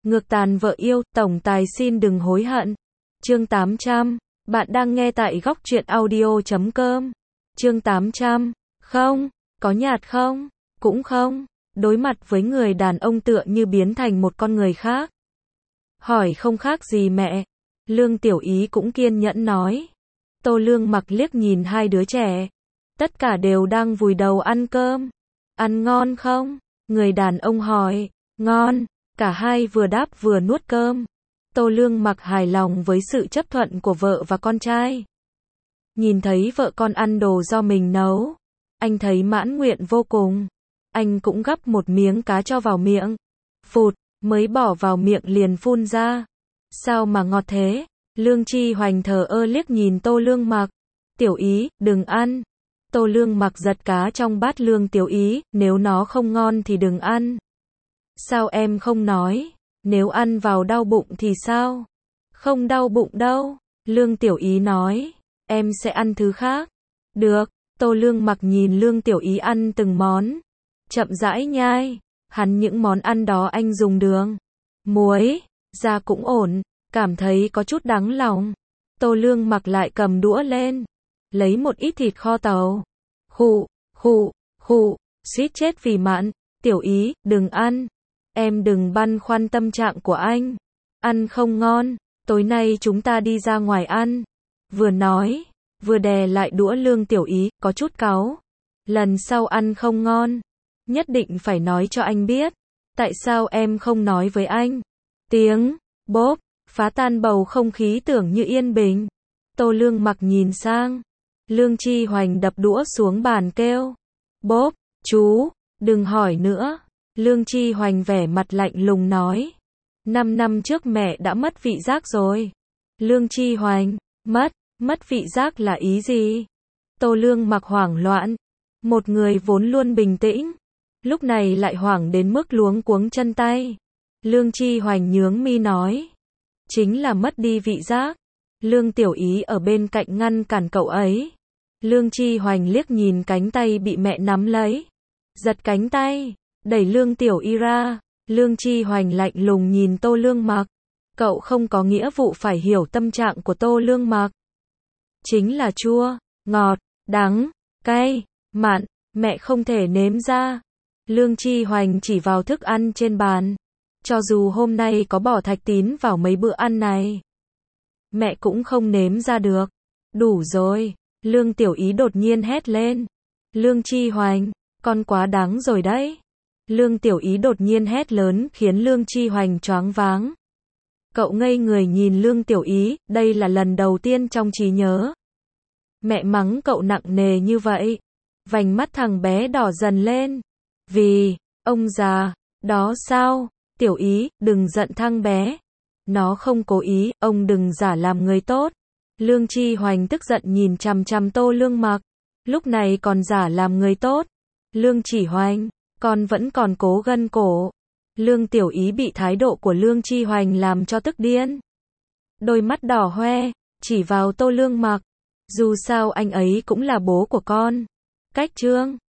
Ngược tàn vợ yêu, tổng tài xin đừng hối hận. Chương 800. Bạn đang nghe tại góc truyện audio.com. Chương 800. Không, có nhạt không? Cũng không. Đối mặt với người đàn ông tựa như biến thành một con người khác. Hỏi không khác gì mẹ. Lương Tiểu Ý cũng kiên nhẫn nói. Tô Lương Mặc liếc nhìn hai đứa trẻ. Tất cả đều đang vùi đầu ăn cơm. Ăn ngon không? Người đàn ông hỏi. Ngon. Cả hai vừa đáp vừa nuốt cơm. Tô Lương Mặc hài lòng với sự chấp thuận của vợ và con trai. Nhìn thấy vợ con ăn đồ do mình nấu, anh thấy mãn nguyện vô cùng. Anh cũng gắp một miếng cá cho vào miệng. Phụt, mới bỏ vào miệng liền phun ra. Sao mà ngọt thế? Lương Chi Hoành thờ ơ liếc nhìn Tô Lương Mặc. Tiểu Ý, đừng ăn. Tô Lương Mặc giật cá trong bát Lương Tiểu Ý, nếu nó không ngon thì đừng ăn. Sao em không nói? Nếu ăn vào đau bụng thì sao? Không đau bụng đâu. Lương Tiểu Ý nói. Em sẽ ăn thứ khác. Được. Tô Lương Mặc nhìn Lương Tiểu Ý ăn từng món. Chậm rãi nhai. Hắn những món ăn đó anh dùng đường, muối, ra cũng ổn. Cảm thấy có chút đắng lòng. Tô Lương Mặc lại cầm đũa lên. Lấy một ít thịt kho tàu. Khụ, suýt chết vì mặn. Tiểu Ý, đừng ăn. Em đừng băn khoăn tâm trạng của anh. Ăn không ngon, tối nay chúng ta đi ra ngoài ăn. Vừa nói, vừa đè lại đũa Lương Tiểu Ý, có chút cáu. Lần sau ăn không ngon, nhất định phải nói cho anh biết. Tại sao em không nói với anh? Tiếng bốp phá tan bầu không khí tưởng như yên bình. Tô Lương Mặc nhìn sang. Lương Chi Hoành đập đũa xuống bàn kêu. Bốp, chú, đừng hỏi nữa. Lương Chi Hoành vẻ mặt lạnh lùng nói. 5 năm trước mẹ đã mất vị giác rồi. Lương Chi Hoành, mất vị giác là ý gì? Tô Lương Mặc hoảng loạn. Một người vốn luôn bình tĩnh, lúc này lại hoảng đến mức luống cuống chân tay. Lương Chi Hoành nhướng mi nói. Chính là mất đi vị giác. Lương Tiểu Ý ở bên cạnh ngăn cản cậu ấy. Lương Chi Hoành liếc nhìn cánh tay bị mẹ nắm lấy. Giật cánh tay. Đẩy Lương Tiểu Y ra. Lương Chi Hoành lạnh lùng nhìn Tô Lương Mặc. Cậu không có nghĩa vụ phải hiểu tâm trạng của Tô Lương Mặc. Chính là chua, ngọt, đắng, cay, mặn, mẹ không thể nếm ra. Lương Chi Hoành chỉ vào thức ăn trên bàn. Cho dù hôm nay có bỏ thạch tín vào mấy bữa ăn này, mẹ cũng không nếm ra được. Đủ rồi. Lương Tiểu Ý đột nhiên hét lên. Lương Chi Hoành, con quá đáng rồi đấy. Lương Tiểu Ý đột nhiên hét lớn khiến Lương Chi Hoành choáng váng. Cậu ngây người nhìn Lương Tiểu Ý, đây là lần đầu tiên trong trí nhớ mẹ mắng cậu nặng nề như vậy. Vành mắt thằng bé đỏ dần lên. Vì, ông già, đó sao? Tiểu Ý, đừng giận thằng bé. Nó không cố ý, ông đừng giả làm người tốt. Lương Chi Hoành tức giận nhìn chằm chằm Tô Lương Mặc. Lúc này còn giả làm người tốt. Lương Chỉ Hoành, con vẫn còn cố gân cổ. Lương Tiểu Ý bị thái độ của Lương Chi Hoành làm cho tức điên. Đôi mắt đỏ hoe, chỉ vào Tô Lương Mặc. Dù sao anh ấy cũng là bố của con. Cách Trương.